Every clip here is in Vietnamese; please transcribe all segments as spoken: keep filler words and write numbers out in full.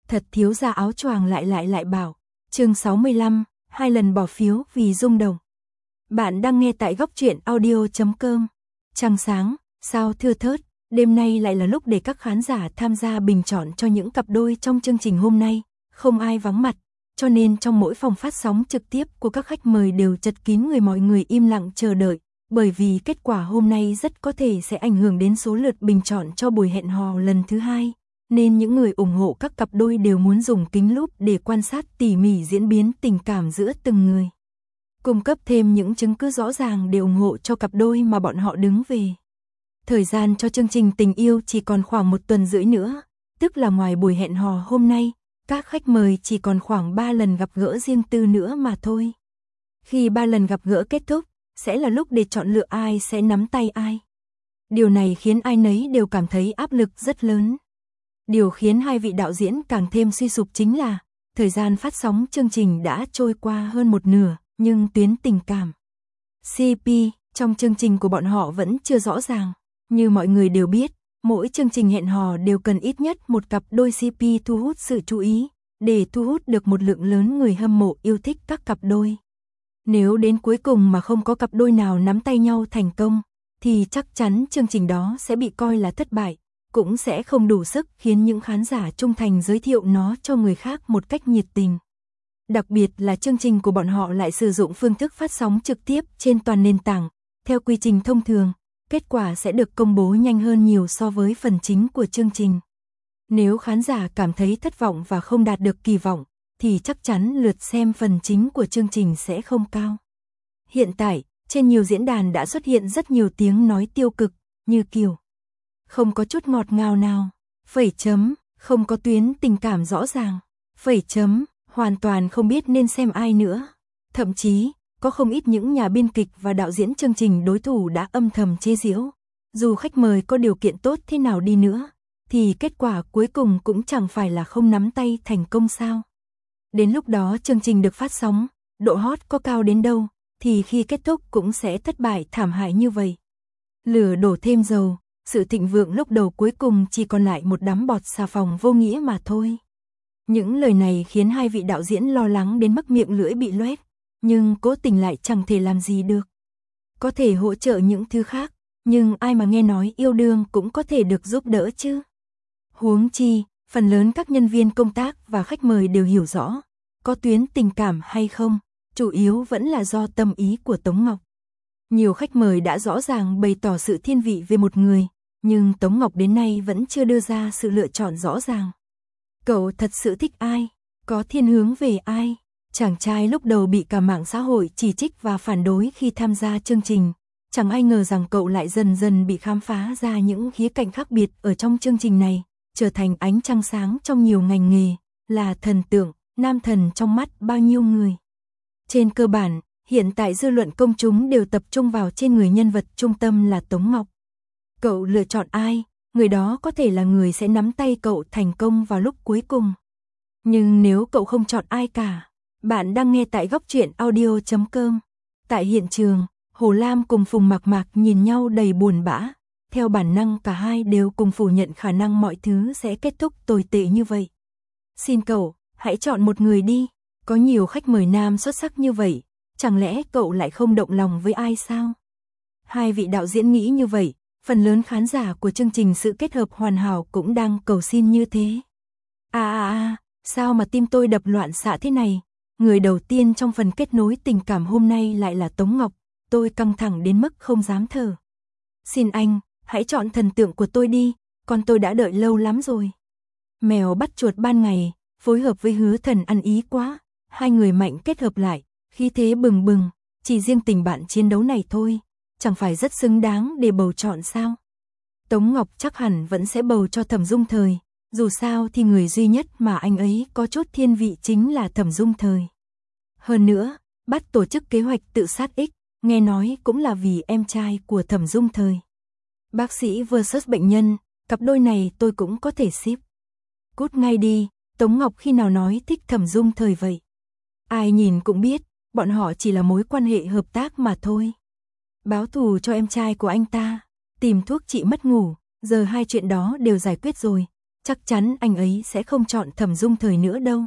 thật thiếu gia áo choàng lại lại lại bảo. Chương sáu mươi lăm, hai lần bỏ phiếu vì rung động. Bạn đang nghe tại góc truyện audio chấm com. Trăng sáng, sao thưa thớt, đêm nay lại là lúc để các khán giả tham gia bình chọn cho những cặp đôi trong chương trình hôm nay, không ai vắng mặt, cho nên trong mỗi phòng phát sóng trực tiếp của các khách mời đều chật kín người, mọi người im lặng chờ đợi, bởi vì kết quả hôm nay rất có thể sẽ ảnh hưởng đến số lượt bình chọn cho buổi hẹn hò lần thứ hai, nên những người ủng hộ các cặp đôi đều muốn dùng kính lúp để quan sát tỉ mỉ diễn biến tình cảm giữa từng người, cung cấp thêm những chứng cứ rõ ràng để ủng hộ cho cặp đôi mà bọn họ đứng về. Thời gian cho chương trình tình yêu chỉ còn khoảng một tuần rưỡi nữa, tức là ngoài buổi hẹn hò hôm nay, các khách mời chỉ còn khoảng ba lần gặp gỡ riêng tư nữa mà thôi. Khi ba lần gặp gỡ kết thúc, sẽ là lúc để chọn lựa ai sẽ nắm tay ai. Điều này khiến ai nấy đều cảm thấy áp lực rất lớn. Điều khiến hai vị đạo diễn càng thêm suy sụp chính là, thời gian phát sóng chương trình đã trôi qua hơn một nửa, nhưng tuyến tình cảm xê pê trong chương trình của bọn họ vẫn chưa rõ ràng. Như mọi người đều biết, mỗi chương trình hẹn hò đều cần ít nhất một cặp đôi xê pê thu hút sự chú ý, để thu hút được một lượng lớn người hâm mộ yêu thích các cặp đôi. Nếu đến cuối cùng mà không có cặp đôi nào nắm tay nhau thành công, thì chắc chắn chương trình đó sẽ bị coi là thất bại, cũng sẽ không đủ sức khiến những khán giả trung thành giới thiệu nó cho người khác một cách nhiệt tình. Đặc biệt là chương trình của bọn họ lại sử dụng phương thức phát sóng trực tiếp trên toàn nền tảng, theo quy trình thông thường, kết quả sẽ được công bố nhanh hơn nhiều so với phần chính của chương trình. Nếu khán giả cảm thấy thất vọng và không đạt được kỳ vọng, thì chắc chắn lượt xem phần chính của chương trình sẽ không cao. Hiện tại, trên nhiều diễn đàn đã xuất hiện rất nhiều tiếng nói tiêu cực, như kiểu không có chút ngọt ngào nào, phẩy chấm, không có tuyến tình cảm rõ ràng, phẩy chấm, hoàn toàn không biết nên xem ai nữa. Thậm chí, có không ít những nhà biên kịch và đạo diễn chương trình đối thủ đã âm thầm chế giễu. Dù khách mời có điều kiện tốt thế nào đi nữa, thì kết quả cuối cùng cũng chẳng phải là không nắm tay thành công sao. Đến lúc đó chương trình được phát sóng, độ hot có cao đến đâu, thì khi kết thúc cũng sẽ thất bại thảm hại như vậy. Lửa đổ thêm dầu, sự thịnh vượng lúc đầu cuối cùng chỉ còn lại một đám bọt xà phòng vô nghĩa mà thôi. Những lời này khiến hai vị đạo diễn lo lắng đến mức miệng lưỡi bị loét, nhưng cố tình lại chẳng thể làm gì được. Có thể hỗ trợ những thứ khác, nhưng ai mà nghe nói yêu đương cũng có thể được giúp đỡ chứ. Huống chi, phần lớn các nhân viên công tác và khách mời đều hiểu rõ, có tuyến tình cảm hay không, chủ yếu vẫn là do tâm ý của Tống Ngọc. Nhiều khách mời đã rõ ràng bày tỏ sự thiên vị về một người, nhưng Tống Ngọc đến nay vẫn chưa đưa ra sự lựa chọn rõ ràng. Cậu thật sự thích ai? Có thiên hướng về ai? Chàng trai lúc đầu bị cả mạng xã hội chỉ trích và phản đối khi tham gia chương trình. Chẳng ai ngờ rằng cậu lại dần dần bị khám phá ra những khía cạnh khác biệt ở trong chương trình này, trở thành ánh trăng sáng trong nhiều ngành nghề, là thần tượng, nam thần trong mắt bao nhiêu người. Trên cơ bản, hiện tại dư luận công chúng đều tập trung vào trên người nhân vật trung tâm là Tống Ngọc. Cậu lựa chọn ai, người đó có thể là người sẽ nắm tay cậu thành công vào lúc cuối cùng. Nhưng nếu cậu không chọn ai cả, bạn đang nghe tại góc truyện audio chấm com. Tại hiện trường, Hồ Lam cùng Phùng Mạc Mạc nhìn nhau đầy buồn bã. Theo bản năng cả hai đều cùng phủ nhận khả năng mọi thứ sẽ kết thúc tồi tệ như vậy. Xin cậu, hãy chọn một người đi. Có nhiều khách mời nam xuất sắc như vậy, chẳng lẽ cậu lại không động lòng với ai sao? Hai vị đạo diễn nghĩ như vậy, phần lớn khán giả của chương trình Sự Kết Hợp Hoàn Hảo cũng đang cầu xin như thế. À à à, sao mà tim tôi đập loạn xạ thế này? Người đầu tiên trong phần kết nối tình cảm hôm nay lại là Tống Ngọc, tôi căng thẳng đến mức không dám thở. Xin anh, hãy chọn thần tượng của tôi đi, con tôi đã đợi lâu lắm rồi. Mèo bắt chuột ban ngày, phối hợp với Hứa Thần ăn ý quá, hai người mạnh kết hợp lại, khí thế bừng bừng, chỉ riêng tình bạn chiến đấu này thôi, chẳng phải rất xứng đáng để bầu chọn sao? Tống Ngọc chắc hẳn vẫn sẽ bầu cho Thẩm Dung Thời, dù sao thì người duy nhất mà anh ấy có chút thiên vị chính là Thẩm Dung Thời. Hơn nữa, bắt tổ chức kế hoạch tự sát X, nghe nói cũng là vì em trai của Thẩm Dung Thời. Bác sĩ versus bệnh nhân, cặp đôi này tôi cũng có thể ship. Cút ngay đi, Tống Ngọc khi nào nói thích Thẩm Dung Thời vậy? Ai nhìn cũng biết, bọn họ chỉ là mối quan hệ hợp tác mà thôi. Báo thù cho em trai của anh ta, tìm thuốc trị mất ngủ, giờ hai chuyện đó đều giải quyết rồi. chắc chắn anh ấy sẽ không chọn Thẩm Dung Thời nữa đâu.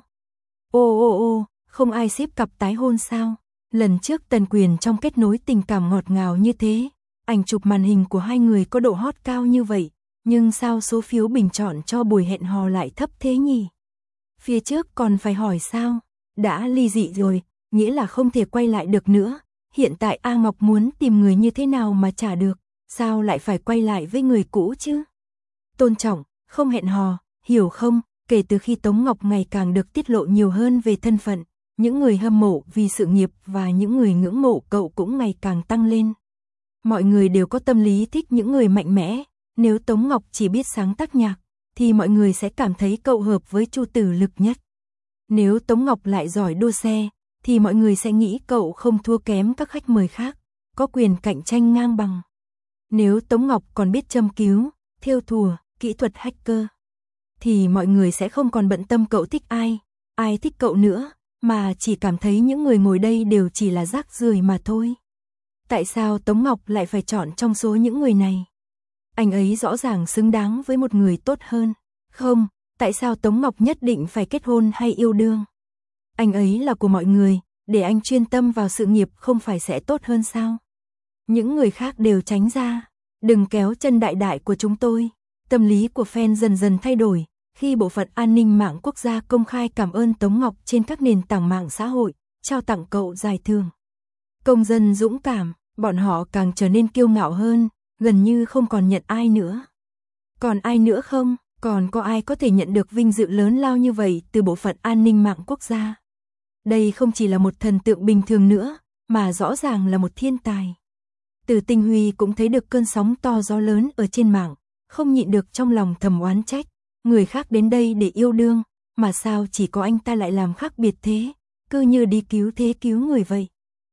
Ô ô ô, không ai xếp cặp tái hôn sao? Lần trước Tần Quyền trong kết nối tình cảm ngọt ngào như thế, ảnh chụp màn hình của hai người có độ hot cao như vậy, nhưng sao số phiếu bình chọn cho buổi hẹn hò lại thấp thế nhỉ? Phía trước còn phải hỏi sao? Đã ly dị rồi, nghĩa là không thể quay lại được nữa. Hiện tại A Ngọc muốn tìm người như thế nào mà trả được, sao lại phải quay lại với người cũ chứ? Tôn trọng, không hẹn hò, hiểu không? Kể từ khi Tống Ngọc ngày càng được tiết lộ nhiều hơn về thân phận, những người hâm mộ vì sự nghiệp và những người ngưỡng mộ cậu cũng ngày càng tăng lên. Mọi người đều có tâm lý thích những người mạnh mẽ, nếu Tống Ngọc chỉ biết sáng tác nhạc, thì mọi người sẽ cảm thấy cậu hợp với Chu Tử Lực nhất. Nếu Tống Ngọc lại giỏi đua xe, thì mọi người sẽ nghĩ cậu không thua kém các khách mời khác, có quyền cạnh tranh ngang bằng. Nếu Tống Ngọc còn biết châm cứu, thêu thùa, kỹ thuật hacker, thì mọi người sẽ không còn bận tâm cậu thích ai, ai thích cậu nữa, mà chỉ cảm thấy những người ngồi đây đều chỉ là rác rưởi mà thôi. Tại sao Tống Ngọc lại phải chọn trong số những người này? Anh ấy rõ ràng xứng đáng với một người tốt hơn. Không, tại sao Tống Ngọc nhất định phải kết hôn hay yêu đương? Anh ấy là của mọi người, để anh chuyên tâm vào sự nghiệp không phải sẽ tốt hơn sao? Những người khác đều tránh ra, đừng kéo chân đại đại của chúng tôi. Tâm lý của fan dần dần thay đổi, khi bộ phận an ninh mạng quốc gia công khai cảm ơn Tống Ngọc trên các nền tảng mạng xã hội, trao tặng cậu giải thưởng. Công dân dũng cảm, bọn họ càng trở nên kiêu ngạo hơn, gần như không còn nhận ai nữa. Còn ai nữa không? Còn có ai có thể nhận được vinh dự lớn lao như vậy từ bộ phận an ninh mạng quốc gia? Đây không chỉ là một thần tượng bình thường nữa, mà rõ ràng là một thiên tài. Từ Tinh Huy cũng thấy được cơn sóng to gió lớn ở trên mạng, không nhịn được trong lòng thầm oán trách. Người khác đến đây để yêu đương, mà sao chỉ có anh ta lại làm khác biệt thế, cứ như đi cứu thế cứu người vậy.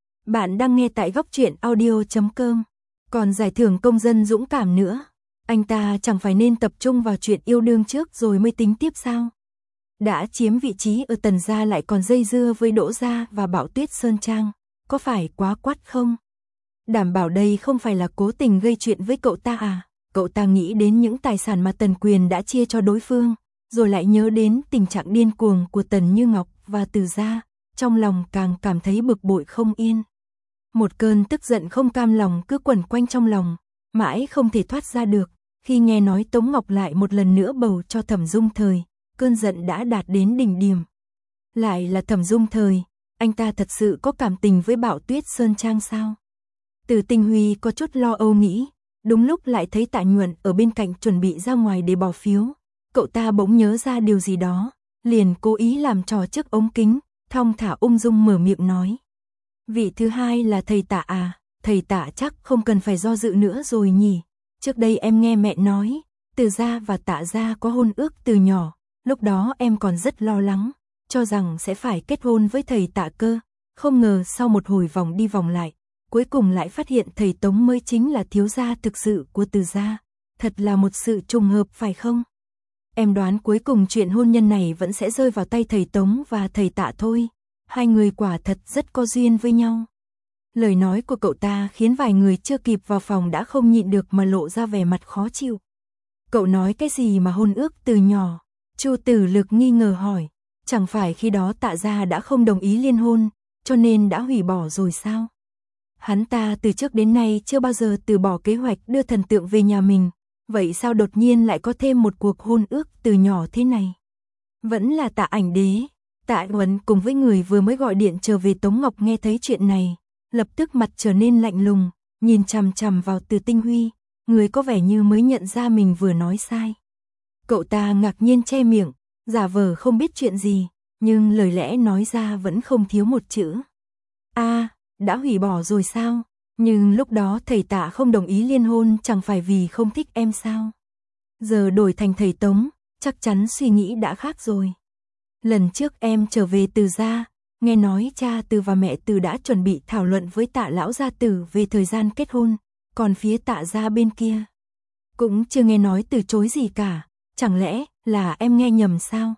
Bạn đang nghe tại góc truyện audio chấm com. Còn giải thưởng công dân dũng cảm nữa, anh ta chẳng phải nên tập trung vào chuyện yêu đương trước rồi mới tính tiếp sao? Đã chiếm vị trí ở Tần gia lại còn dây dưa với Đỗ gia và Bảo Tuyết Sơn Trang, có phải quá quát không? Đảm bảo đây không phải là cố tình gây chuyện với cậu ta à? Cậu ta nghĩ đến những tài sản mà Tần Quyền đã chia cho đối phương, rồi lại nhớ đến tình trạng điên cuồng của Tần Như Ngọc và Từ gia, trong lòng càng cảm thấy bực bội không yên. Một cơn tức giận không cam lòng cứ quẩn quanh trong lòng, mãi không thể thoát ra được. Khi nghe nói Tống Ngọc lại một lần nữa bầu cho Thẩm Dung Thời, cơn giận đã đạt đến đỉnh điểm. Lại là Thẩm Dung Thời, anh ta thật sự có cảm tình với Bảo Tuyết Sơn Trang sao? Từ Tinh Huy có chút lo âu nghĩ, đúng lúc lại thấy Tạ Nhuận ở bên cạnh chuẩn bị ra ngoài để bỏ phiếu. Cậu ta bỗng nhớ ra điều gì đó, liền cố ý làm trò trước ống kính, thong thả ung dung mở miệng nói. Vị thứ hai là thầy Tạ à, thầy Tạ chắc không cần phải do dự nữa rồi nhỉ. Trước đây em nghe mẹ nói, Từ gia và Tạ gia có hôn ước từ nhỏ, lúc đó em còn rất lo lắng, cho rằng sẽ phải kết hôn với thầy Tạ cơ. Không ngờ sau một hồi vòng đi vòng lại, cuối cùng lại phát hiện thầy Tống mới chính là thiếu gia thực sự của Từ gia. Thật là một sự trùng hợp phải không? Em đoán cuối cùng chuyện hôn nhân này vẫn sẽ rơi vào tay thầy Tống và thầy Tạ thôi. Hai người quả thật rất có duyên với nhau. Lời nói của cậu ta khiến vài người chưa kịp vào phòng đã không nhịn được mà lộ ra vẻ mặt khó chịu. Cậu nói cái gì mà hôn ước từ nhỏ? Chu Tử Lực nghi ngờ hỏi. Chẳng phải khi đó Tạ gia đã không đồng ý liên hôn, cho nên đã hủy bỏ rồi sao? Hắn ta từ trước đến nay chưa bao giờ từ bỏ kế hoạch đưa thần tượng về nhà mình. Vậy sao đột nhiên lại có thêm một cuộc hôn ước từ nhỏ thế này? Vẫn là Tạ Ảnh Đế. Tạ Huấn cùng với người vừa mới gọi điện trở về Tống Ngọc nghe thấy chuyện này, lập tức mặt trở nên lạnh lùng, nhìn chằm chằm vào Từ Tinh Huy, người có vẻ như mới nhận ra mình vừa nói sai. Cậu ta ngạc nhiên che miệng, giả vờ không biết chuyện gì, nhưng lời lẽ nói ra vẫn không thiếu một chữ. A, à, đã hủy bỏ rồi sao? Nhưng lúc đó thầy Tạ không đồng ý liên hôn chẳng phải vì không thích em sao? Giờ đổi thành thầy Tống, chắc chắn suy nghĩ đã khác rồi. Lần trước em trở về Từ gia, nghe nói cha Từ và mẹ Từ đã chuẩn bị thảo luận với Tạ lão gia tử về thời gian kết hôn, còn phía Tạ gia bên kia cũng chưa nghe nói từ chối gì cả, chẳng lẽ là em nghe nhầm sao?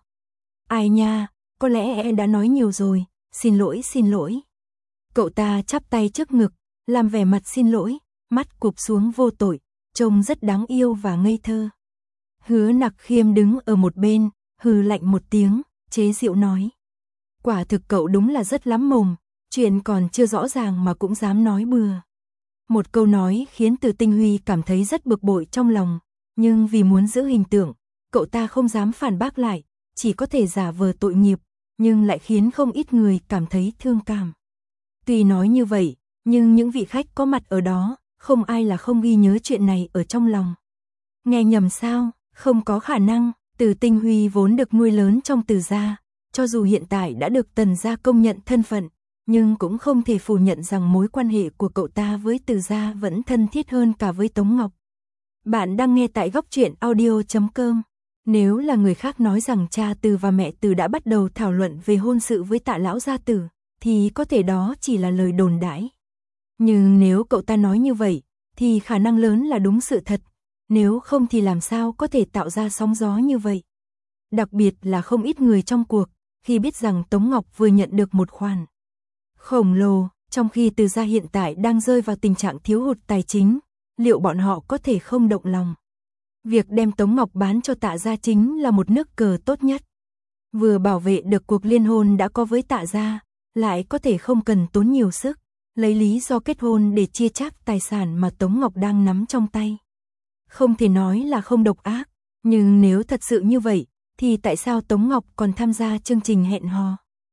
Ai nha, có lẽ em đã nói nhiều rồi, xin lỗi xin lỗi. Cậu ta chắp tay trước ngực, làm vẻ mặt xin lỗi, mắt cụp xuống vô tội, trông rất đáng yêu và ngây thơ. Hứa Nặc Khiêm đứng ở một bên, hừ lạnh một tiếng, chế giễu nói. Quả thực cậu đúng là rất lắm mồm, chuyện còn chưa rõ ràng mà cũng dám nói bừa. Một câu nói khiến Từ Tinh Huy cảm thấy rất bực bội trong lòng, nhưng vì muốn giữ hình tượng, cậu ta không dám phản bác lại, chỉ có thể giả vờ tội nghiệp, nhưng lại khiến không ít người cảm thấy thương cảm. Tuy nói như vậy, nhưng những vị khách có mặt ở đó, không ai là không ghi nhớ chuyện này ở trong lòng. Nghe nhầm sao, không có khả năng, Từ Tinh Huy vốn được nuôi lớn trong Từ gia, cho dù hiện tại đã được Tần gia công nhận thân phận, nhưng cũng không thể phủ nhận rằng mối quan hệ của cậu ta với Từ gia vẫn thân thiết hơn cả với Tống Ngọc. Bạn đang nghe tại góc truyện audio chấm com. Nếu là người khác nói rằng cha Từ và mẹ Từ đã bắt đầu thảo luận về hôn sự với Tạ lão gia tử, thì có thể đó chỉ là lời đồn đãi. Nhưng nếu cậu ta nói như vậy, thì khả năng lớn là đúng sự thật, nếu không thì làm sao có thể tạo ra sóng gió như vậy. Đặc biệt là không ít người trong cuộc, khi biết rằng Tống Ngọc vừa nhận được một khoản khổng lồ, trong khi Từ gia hiện tại đang rơi vào tình trạng thiếu hụt tài chính, liệu bọn họ có thể không động lòng. Việc đem Tống Ngọc bán cho Tạ gia chính là một nước cờ tốt nhất. Vừa bảo vệ được cuộc liên hôn đã có với Tạ gia, lại có thể không cần tốn nhiều sức, lấy lý do kết hôn để chia chác tài sản mà Tống Ngọc đang nắm trong tay. Không thể nói là không độc ác, nhưng nếu thật sự như vậy, thì tại sao Tống Ngọc còn tham gia chương trình hẹn hò?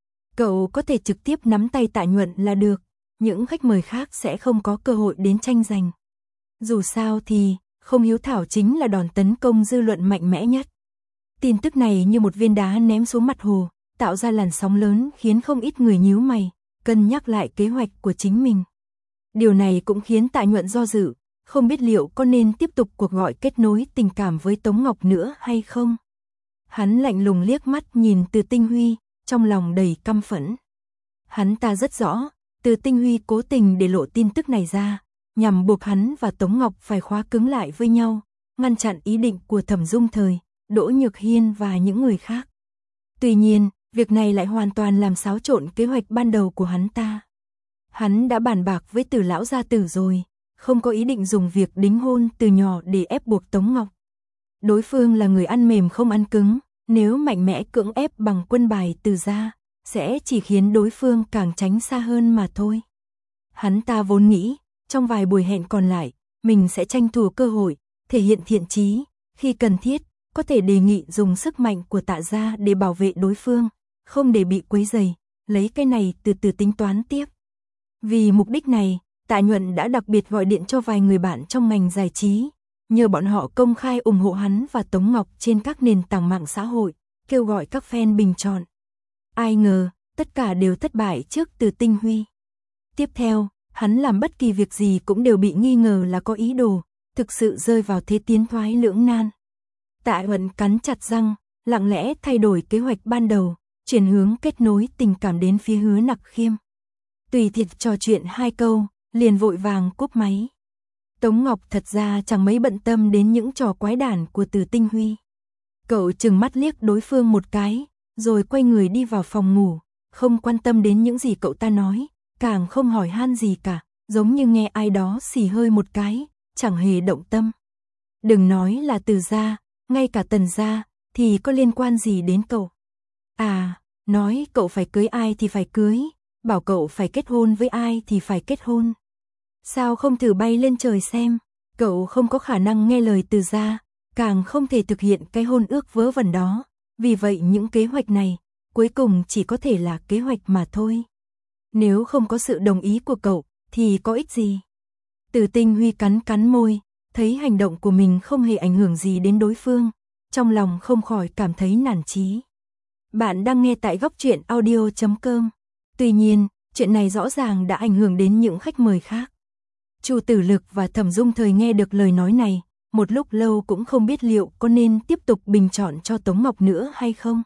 Cậu có thể trực tiếp nắm tay Tạ Nhuận là được, những khách mời khác sẽ không có cơ hội đến tranh giành. Dù sao thì, không hiếu thảo chính là đòn tấn công dư luận mạnh mẽ nhất. Tin tức này như một viên đá ném xuống mặt hồ, tạo ra làn sóng lớn khiến không ít người nhíu mày, cân nhắc lại kế hoạch của chính mình. Điều này cũng khiến Tạ Nhuận do dự, không biết liệu có nên tiếp tục cuộc gọi kết nối tình cảm với Tống Ngọc nữa hay không. Hắn lạnh lùng liếc mắt nhìn Từ Tinh Huy, trong lòng đầy căm phẫn. Hắn ta rất rõ, Từ Tinh Huy cố tình để lộ tin tức này ra, nhằm buộc hắn và Tống Ngọc phải khóa cứng lại với nhau, ngăn chặn ý định của Thẩm Dung Thời, Đỗ Nhược Hiên và những người khác. Tuy nhiên, việc này lại hoàn toàn làm xáo trộn kế hoạch ban đầu của hắn ta. Hắn đã bàn bạc với Từ lão gia tử rồi, không có ý định dùng việc đính hôn từ nhỏ để ép buộc Tống Ngọc. Đối phương là người ăn mềm không ăn cứng, nếu mạnh mẽ cưỡng ép bằng quân bài Từ gia, sẽ chỉ khiến đối phương càng tránh xa hơn mà thôi. Hắn ta vốn nghĩ, trong vài buổi hẹn còn lại, mình sẽ tranh thủ cơ hội, thể hiện thiện chí, khi cần thiết, có thể đề nghị dùng sức mạnh của Tạ gia để bảo vệ đối phương, không để bị quấy rầy, lấy cái này từ từ tính toán tiếp. Vì mục đích này, Tạ Nhuận đã đặc biệt gọi điện cho vài người bạn trong ngành giải trí, nhờ bọn họ công khai ủng hộ hắn và Tống Ngọc trên các nền tảng mạng xã hội, kêu gọi các fan bình chọn. Ai ngờ, tất cả đều thất bại trước Từ Tinh Huy. Tiếp theo, hắn làm bất kỳ việc gì cũng đều bị nghi ngờ là có ý đồ, thực sự rơi vào thế tiến thoái lưỡng nan. Tạ Nhuận cắn chặt răng, lặng lẽ thay đổi kế hoạch ban đầu, chuyển hướng kết nối tình cảm đến phía Hứa Nặc Khiêm. Tùy tiệc trò chuyện hai câu, liền vội vàng cúp máy. Tống Ngọc thật ra chẳng mấy bận tâm đến những trò quái đản của Từ Tinh Huy. Cậu trừng mắt liếc đối phương một cái, rồi quay người đi vào phòng ngủ, không quan tâm đến những gì cậu ta nói, càng không hỏi han gì cả, giống như nghe ai đó xì hơi một cái, chẳng hề động tâm. Đừng nói là Từ gia, ngay cả Tần gia, thì có liên quan gì đến cậu? À, nói cậu phải cưới ai thì phải cưới, bảo cậu phải kết hôn với ai thì phải kết hôn. Sao không thử bay lên trời xem, cậu không có khả năng nghe lời Từ gia, càng không thể thực hiện cái hôn ước vớ vẩn đó, vì vậy những kế hoạch này, cuối cùng chỉ có thể là kế hoạch mà thôi. Nếu không có sự đồng ý của cậu, thì có ích gì? Từ Tinh Huy cắn cắn môi, thấy hành động của mình không hề ảnh hưởng gì đến đối phương, trong lòng không khỏi cảm thấy nản chí. Bạn đang nghe tại góc truyện audio chấm com. Tuy nhiên, chuyện này rõ ràng đã ảnh hưởng đến những khách mời khác. Chu Tử Lực và Thẩm Dung Thời nghe được lời nói này, một lúc lâu cũng không biết liệu có nên tiếp tục bình chọn cho Tống Ngọc nữa hay không.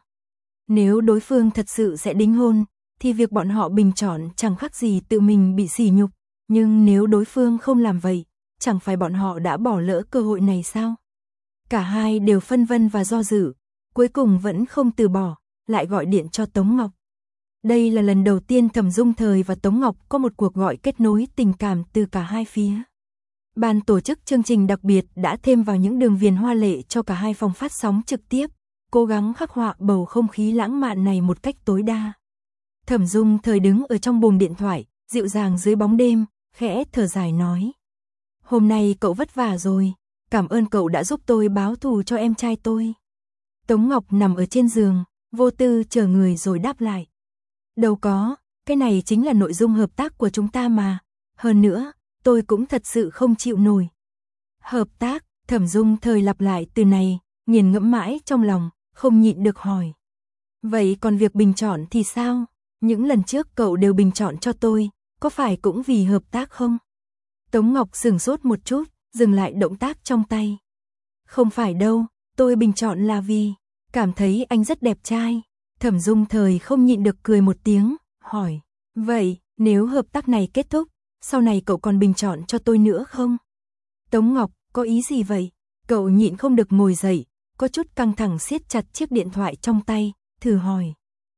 Nếu đối phương thật sự sẽ đính hôn, thì việc bọn họ bình chọn chẳng khác gì tự mình bị sỉ nhục, nhưng nếu đối phương không làm vậy, chẳng phải bọn họ đã bỏ lỡ cơ hội này sao? Cả hai đều phân vân và do dự, cuối cùng vẫn không từ bỏ, lại gọi điện cho Tống Ngọc. Đây là lần đầu tiên Thẩm Dung Thời và Tống Ngọc có một cuộc gọi kết nối tình cảm từ cả hai phía. Ban tổ chức chương trình đặc biệt đã thêm vào những đường viền hoa lệ cho cả hai phòng phát sóng trực tiếp, cố gắng khắc họa bầu không khí lãng mạn này một cách tối đa. Thẩm Dung Thời đứng ở trong buồng điện thoại, dịu dàng dưới bóng đêm, khẽ thở dài nói. Hôm nay cậu vất vả rồi, cảm ơn cậu đã giúp tôi báo thù cho em trai tôi. Tống Ngọc nằm ở trên giường, vô tư chờ người rồi đáp lại. Đâu có, cái này chính là nội dung hợp tác của chúng ta mà. Hơn nữa, tôi cũng thật sự không chịu nổi. Hợp tác, Thẩm Dung Thời lặp lại từ này, nghiền ngẫm mãi trong lòng, không nhịn được hỏi. Vậy còn việc bình chọn thì sao? Những lần trước cậu đều bình chọn cho tôi, có phải cũng vì hợp tác không? Tống Ngọc sửng sốt một chút, dừng lại động tác trong tay. Không phải đâu, tôi bình chọn là vì cảm thấy anh rất đẹp trai. Thẩm Dung Thời không nhịn được cười một tiếng, hỏi. Vậy, nếu hợp tác này kết thúc, sau này cậu còn bình chọn cho tôi nữa không? Tống Ngọc, có ý gì vậy? Cậu nhịn không được ngồi dậy, có chút căng thẳng siết chặt chiếc điện thoại trong tay, thử hỏi.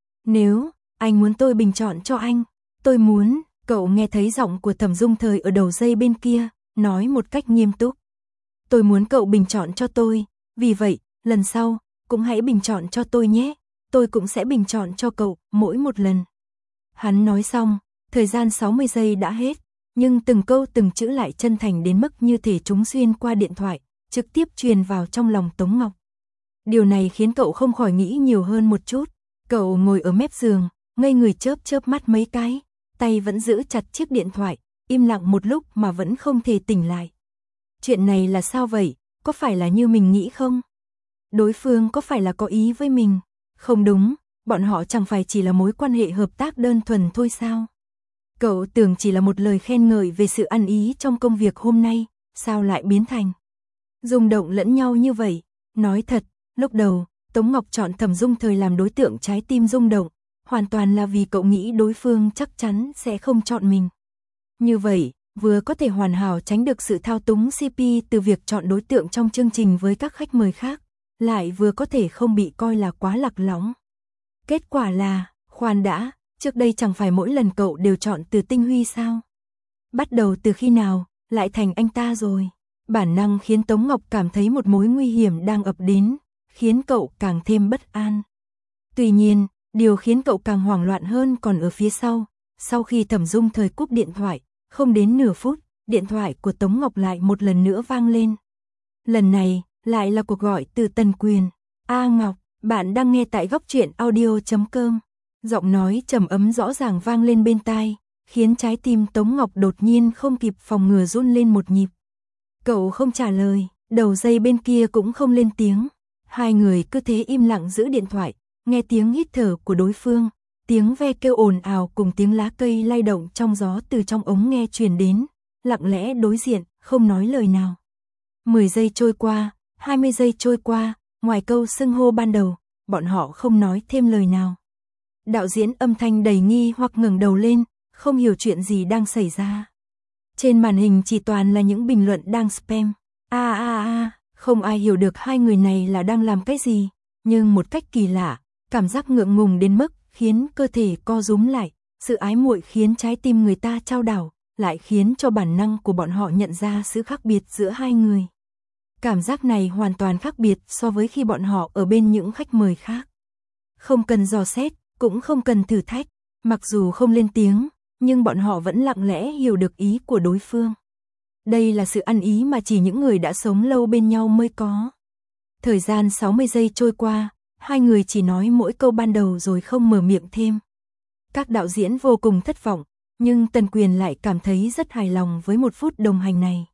Nếu anh muốn tôi bình chọn cho anh, tôi muốn. Cậu nghe thấy giọng của Thẩm Dung Thời ở đầu dây bên kia, nói một cách nghiêm túc. Tôi muốn cậu bình chọn cho tôi, vì vậy, lần sau, cũng hãy bình chọn cho tôi nhé, tôi cũng sẽ bình chọn cho cậu, mỗi một lần. Hắn nói xong, thời gian sáu mươi giây đã hết, nhưng từng câu từng chữ lại chân thành đến mức như thể chúng xuyên qua điện thoại, trực tiếp truyền vào trong lòng Tống Ngọc. Điều này khiến cậu không khỏi nghĩ nhiều hơn một chút, cậu ngồi ở mép giường, ngây người chớp chớp mắt mấy cái. Tay vẫn giữ chặt chiếc điện thoại, im lặng một lúc mà vẫn không thể tỉnh lại. Chuyện này là sao vậy, có phải là như mình nghĩ không? Đối phương có phải là có ý với mình? Không đúng, bọn họ chẳng phải chỉ là mối quan hệ hợp tác đơn thuần thôi sao? Cậu tưởng chỉ là một lời khen ngợi về sự ăn ý trong công việc hôm nay, sao lại biến thành rung động lẫn nhau như vậy? Nói thật, lúc đầu, Tống Ngọc chọn Thẩm Dung Thời làm đối tượng trái tim rung động. Hoàn toàn là vì cậu nghĩ đối phương chắc chắn sẽ không chọn mình. Như vậy, vừa có thể hoàn hảo tránh được sự thao túng xê pê từ việc chọn đối tượng trong chương trình với các khách mời khác, lại vừa có thể không bị coi là quá lạc lõng. Kết quả là, khoan đã, trước đây chẳng phải mỗi lần cậu đều chọn Từ Tinh Huy sao? Bắt đầu từ khi nào, lại thành anh ta rồi? Bản năng khiến Tống Ngọc cảm thấy một mối nguy hiểm đang ập đến, khiến cậu càng thêm bất an. Tuy nhiên, điều khiến cậu càng hoảng loạn hơn còn ở phía sau, sau khi Thẩm Dung Thời cúp điện thoại, không đến nửa phút, điện thoại của Tống Ngọc lại một lần nữa vang lên. Lần này, lại là cuộc gọi từ Tần Quyền. A Ngọc, bạn đang nghe tại góc truyện audio chấm com. Giọng nói trầm ấm rõ ràng vang lên bên tai, khiến trái tim Tống Ngọc đột nhiên không kịp phòng ngừa run lên một nhịp. Cậu không trả lời, đầu dây bên kia cũng không lên tiếng. Hai người cứ thế im lặng giữ điện thoại. Nghe tiếng hít thở của đối phương, tiếng ve kêu ồn ào cùng tiếng lá cây lay động trong gió từ trong ống nghe truyền đến, lặng lẽ đối diện, không nói lời nào. mười giây trôi qua, hai mươi giây trôi qua, ngoài câu xưng hô ban đầu, bọn họ không nói thêm lời nào. Đạo diễn âm thanh đầy nghi hoặc ngẩng đầu lên, không hiểu chuyện gì đang xảy ra. Trên màn hình chỉ toàn là những bình luận đang spam. A a a, không ai hiểu được hai người này là đang làm cái gì, nhưng một cách kỳ lạ, cảm giác ngượng ngùng đến mức khiến cơ thể co rúm lại, sự ái muội khiến trái tim người ta chao đảo, lại khiến cho bản năng của bọn họ nhận ra sự khác biệt giữa hai người. Cảm giác này hoàn toàn khác biệt so với khi bọn họ ở bên những khách mời khác. Không cần dò xét, cũng không cần thử thách, mặc dù không lên tiếng, nhưng bọn họ vẫn lặng lẽ hiểu được ý của đối phương. Đây là sự ăn ý mà chỉ những người đã sống lâu bên nhau mới có. Thời gian sáu mươi giây trôi qua, hai người chỉ nói mỗi câu ban đầu rồi không mở miệng thêm. Các đạo diễn vô cùng thất vọng, nhưng Tần Quyền lại cảm thấy rất hài lòng với một phút đồng hành này.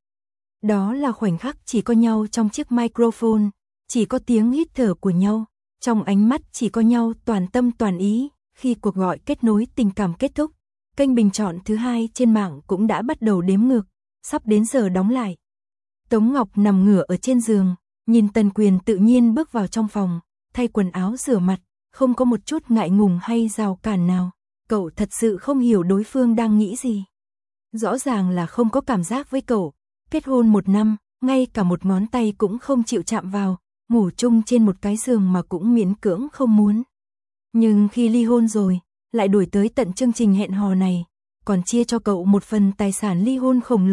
Đó là khoảnh khắc chỉ có nhau trong chiếc microphone, chỉ có tiếng hít thở của nhau, trong ánh mắt chỉ có nhau toàn tâm toàn ý. Khi cuộc gọi kết nối tình cảm kết thúc, kênh bình chọn thứ hai trên mạng cũng đã bắt đầu đếm ngược, sắp đến giờ đóng lại. Tống Ngọc nằm ngửa ở trên giường, nhìn Tần Quyền tự nhiên bước vào trong phòng, thay quần áo rửa mặt, không có một chút ngại ngùng hay rào cản nào. Cậu thật sự không hiểu đối phương đang nghĩ gì. Rõ ràng là không có cảm giác với cậu, kết hôn một năm, ngay cả một ngón tay cũng không chịu chạm vào, ngủ chung trên một cái giường mà cũng miễn cưỡng không muốn. Nhưng khi ly hôn rồi, lại đuổi tới tận chương trình hẹn hò này, còn chia cho cậu một phần tài sản ly hôn khổng lồ,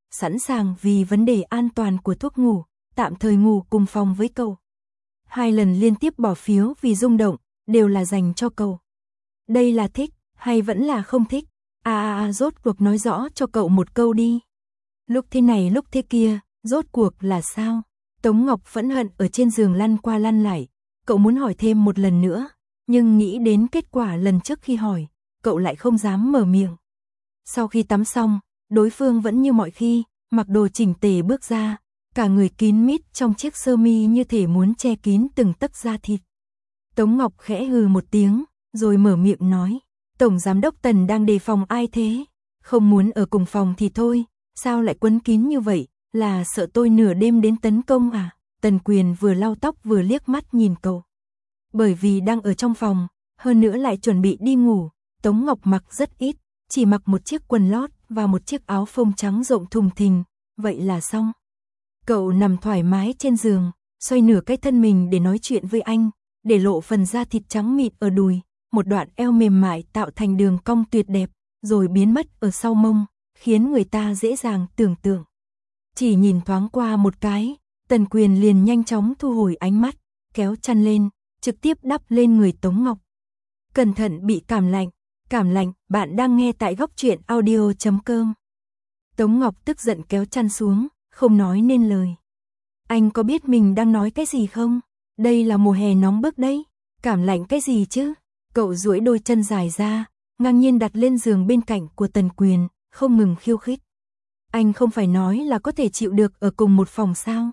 sẵn sàng vì vấn đề an toàn của thuốc ngủ, tạm thời ngủ cùng phòng với cậu. Hai lần liên tiếp bỏ phiếu vì rung động, đều là dành cho cậu. Đây là thích, hay vẫn là không thích? À à à rốt cuộc nói rõ cho cậu một câu đi. Lúc thế này lúc thế kia, rốt cuộc là sao? Tống Ngọc phẫn hận ở trên giường lăn qua lăn lại, cậu muốn hỏi thêm một lần nữa, nhưng nghĩ đến kết quả lần trước khi hỏi, cậu lại không dám mở miệng. Sau khi tắm xong, đối phương vẫn như mọi khi, mặc đồ chỉnh tề bước ra, cả người kín mít trong chiếc sơ mi như thể muốn che kín từng tấc da thịt. Tống Ngọc khẽ hừ một tiếng, rồi mở miệng nói, Tổng Giám đốc Tần đang đề phòng ai thế? Không muốn ở cùng phòng thì thôi, sao lại quấn kín như vậy, là sợ tôi nửa đêm đến tấn công à? Tần Quyền vừa lau tóc vừa liếc mắt nhìn cậu. Bởi vì đang ở trong phòng, hơn nữa lại chuẩn bị đi ngủ, Tống Ngọc mặc rất ít, chỉ mặc một chiếc quần lót và một chiếc áo phông trắng rộng thùng thình, vậy là xong. Cậu nằm thoải mái trên giường, xoay nửa cái thân mình để nói chuyện với anh, để lộ phần da thịt trắng mịn ở đùi, một đoạn eo mềm mại tạo thành đường cong tuyệt đẹp, rồi biến mất ở sau mông, khiến người ta dễ dàng tưởng tượng. Chỉ nhìn thoáng qua một cái, Tần Quyền liền nhanh chóng thu hồi ánh mắt, kéo chăn lên, trực tiếp đắp lên người Tống Ngọc. Cẩn thận bị cảm lạnh, cảm lạnh, bạn đang nghe tại góc truyện audio chấm com. Tống Ngọc tức giận kéo chăn xuống, không nói nên lời. Anh có biết mình đang nói cái gì không? Đây là mùa hè nóng bức đấy, cảm lạnh cái gì chứ? Cậu duỗi đôi chân dài ra, ngang nhiên đặt lên giường bên cạnh của Tần Quyền, không ngừng khiêu khích. Anh không phải nói là có thể chịu được ở cùng một phòng sao?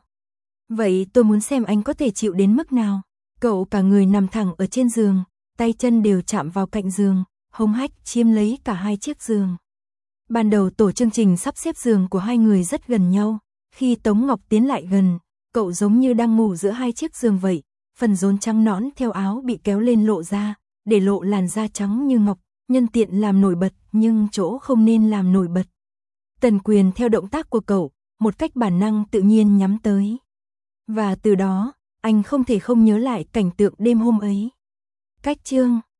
Vậy tôi muốn xem anh có thể chịu đến mức nào. Cậu cả người nằm thẳng ở trên giường, tay chân đều chạm vào cạnh giường, hông hách chiếm lấy cả hai chiếc giường. Ban đầu tổ chương trình sắp xếp giường của hai người rất gần nhau, khi Tống Ngọc tiến lại gần, cậu giống như đang ngủ giữa hai chiếc giường vậy, phần rốn trắng nõn theo áo bị kéo lên lộ ra, để lộ làn da trắng như ngọc, nhân tiện làm nổi bật nhưng chỗ không nên làm nổi bật. Tần Quyền theo động tác của cậu, một cách bản năng tự nhiên nhắm tới. Và từ đó, anh không thể không nhớ lại cảnh tượng đêm hôm ấy. Cách chương